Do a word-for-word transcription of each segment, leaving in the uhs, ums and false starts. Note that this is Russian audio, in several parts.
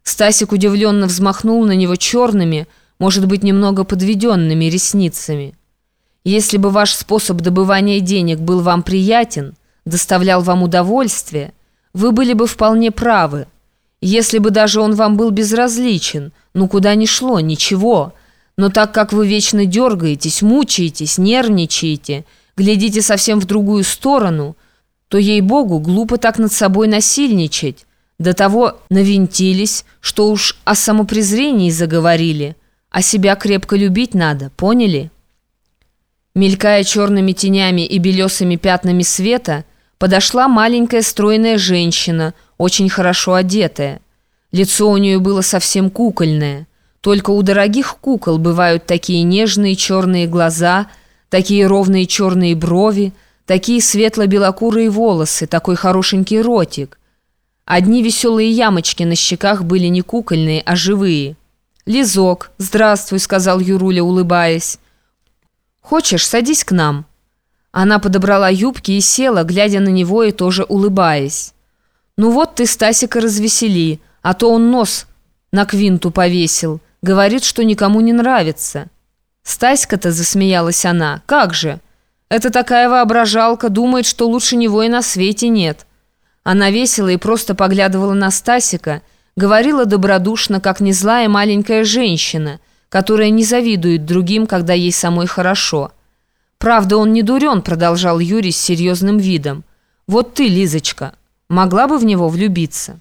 Стасик удивленно взмахнул на него черными, может быть, немного подведенными ресницами. «Если бы ваш способ добывания денег был вам приятен, доставлял вам удовольствие, вы были бы вполне правы. Если бы даже он вам был безразличен, ну куда ни шло, ничего. Но так как вы вечно дергаетесь, мучаетесь, нервничаете, глядите совсем в другую сторону, то, ей-богу, глупо так над собой насильничать. До того навинтились, что уж о самопрезрении заговорили, а себя крепко любить надо, поняли?» Мелькая черными тенями и белесыми пятнами света, подошла маленькая стройная женщина, очень хорошо одетая. Лицо у нее было совсем кукольное. Только у дорогих кукол бывают такие нежные черные глаза, такие ровные черные брови, такие светло-белокурые волосы, такой хорошенький ротик. Одни веселые ямочки на щеках были не кукольные, а живые. «Лизок, здравствуй», — сказал Юруля, улыбаясь. «Хочешь, садись к нам». Она подобрала юбки и села, глядя на него и тоже улыбаясь. «Ну вот ты Стасика развесели, а то он нос на квинту повесил. Говорит, что никому не нравится». «Стаська-то», — засмеялась она, — «как же? Это такая воображалка, думает, что лучше него и на свете нет». Она весело и просто поглядывала на Стасика, говорила добродушно, как незлая маленькая женщина, которая не завидует другим, когда ей самой хорошо. «Правда, он не дурен», — продолжал Юрий с серьезным видом. «Вот ты, Лизочка, могла бы в него влюбиться?»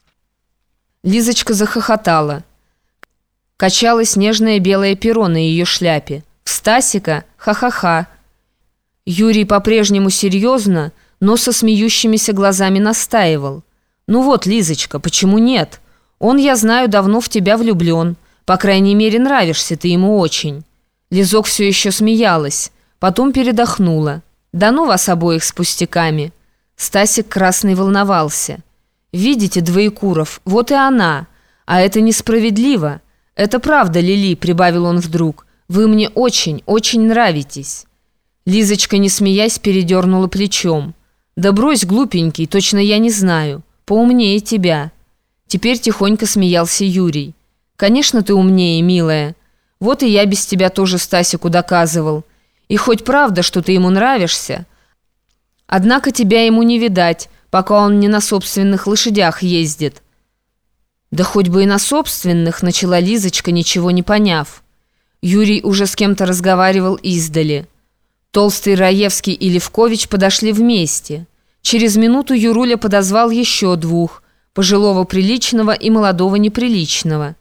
Лизочка захохотала. Качалось нежное белое перо на ее шляпе. «В Стасика? Ха-ха-ха!» Юрий по-прежнему серьезно, но со смеющимися глазами настаивал. «Ну вот, Лизочка, почему нет? Он, я знаю, давно в тебя влюблен. По крайней мере, нравишься ты ему очень». Лизок все еще смеялась, потом передохнула. «Да ну вас обоих с пустяками». Стасик красный волновался. «Видите, Двоекуров, вот и она. А это несправедливо. Это правда, Лили», — прибавил он вдруг. «Вы мне очень, очень нравитесь». Лизочка, не смеясь, передернула плечом. «Да брось, глупенький, точно я не знаю. Поумнее тебя». Теперь тихонько смеялся Юрий. «Конечно, ты умнее, милая. Вот и я без тебя тоже Стасику доказывал. И хоть правда, что ты ему нравишься, однако тебя ему не видать, пока он не на собственных лошадях ездит». «Да хоть бы и на собственных», — начала Лизочка, ничего не поняв. Юрий уже с кем-то разговаривал издали. Толстый Раевский и Левкович подошли вместе. Через минуту Юруля подозвал еще двух, пожилого приличного и молодого неприличного.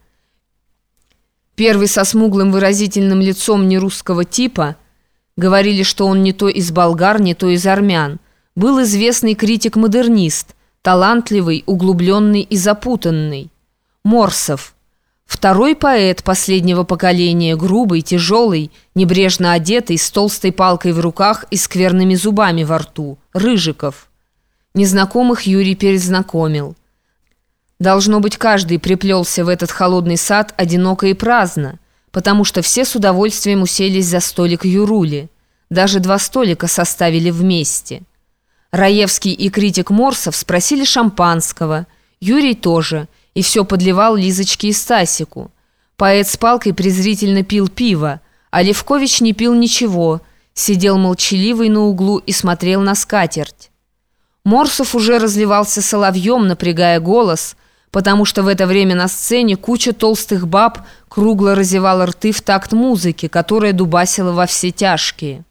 Первый со смуглым выразительным лицом нерусского типа, говорили, что он не то из болгар, не то из армян, был известный критик-модернист, талантливый, углубленный и запутанный. Морсов. Второй поэт последнего поколения, грубый, тяжелый, небрежно одетый, с толстой палкой в руках и скверными зубами во рту. Рыжиков. Незнакомых Юрий перезнакомил. Должно быть, каждый приплелся в этот холодный сад одиноко и праздно, потому что все с удовольствием уселись за столик Юрули. Даже два столика составили вместе. Раевский и критик Морсов спросили шампанского, Юрий тоже, и все подливал Лизочке и Стасику. Поэт с палкой презрительно пил пиво, а Левкович не пил ничего, сидел молчаливый на углу и смотрел на скатерть. Морсов уже разливался соловьем, напрягая голос, потому что в это время на сцене куча толстых баб кругло разевала рты в такт музыки, которая дубасила во все тяжкие.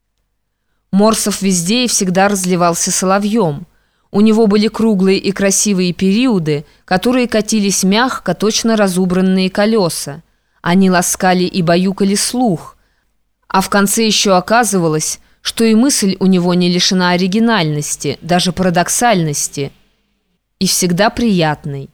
Морсов везде и всегда разливался соловьем. У него были круглые и красивые периоды, которые катились мягко, точно разубранные колеса. Они ласкали и баюкали слух. А в конце еще оказывалось, что и мысль у него не лишена оригинальности, даже парадоксальности, и всегда приятной.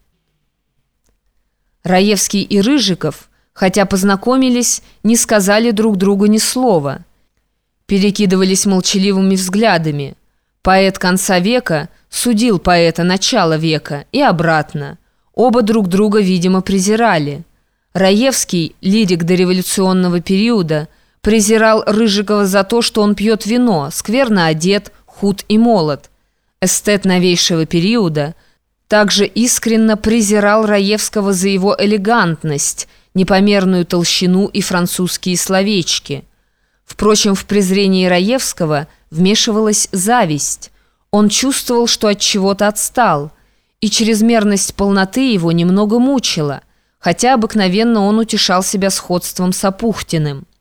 Раевский и Рыжиков, хотя познакомились, не сказали друг другу ни слова. Перекидывались молчаливыми взглядами. Поэт конца века судил поэта начала века и обратно. Оба друг друга, видимо, презирали. Раевский, лирик дореволюционного периода, презирал Рыжикова за то, что он пьет вино, скверно одет, худ и молод. Эстет новейшего периода также искренно презирал Раевского за его элегантность, непомерную толщину и французские словечки. Впрочем, в презрении Раевского вмешивалась зависть. Он чувствовал, что от чего-то отстал, и чрезмерность полноты его немного мучила, хотя обыкновенно он утешал себя сходством с Апухтиным.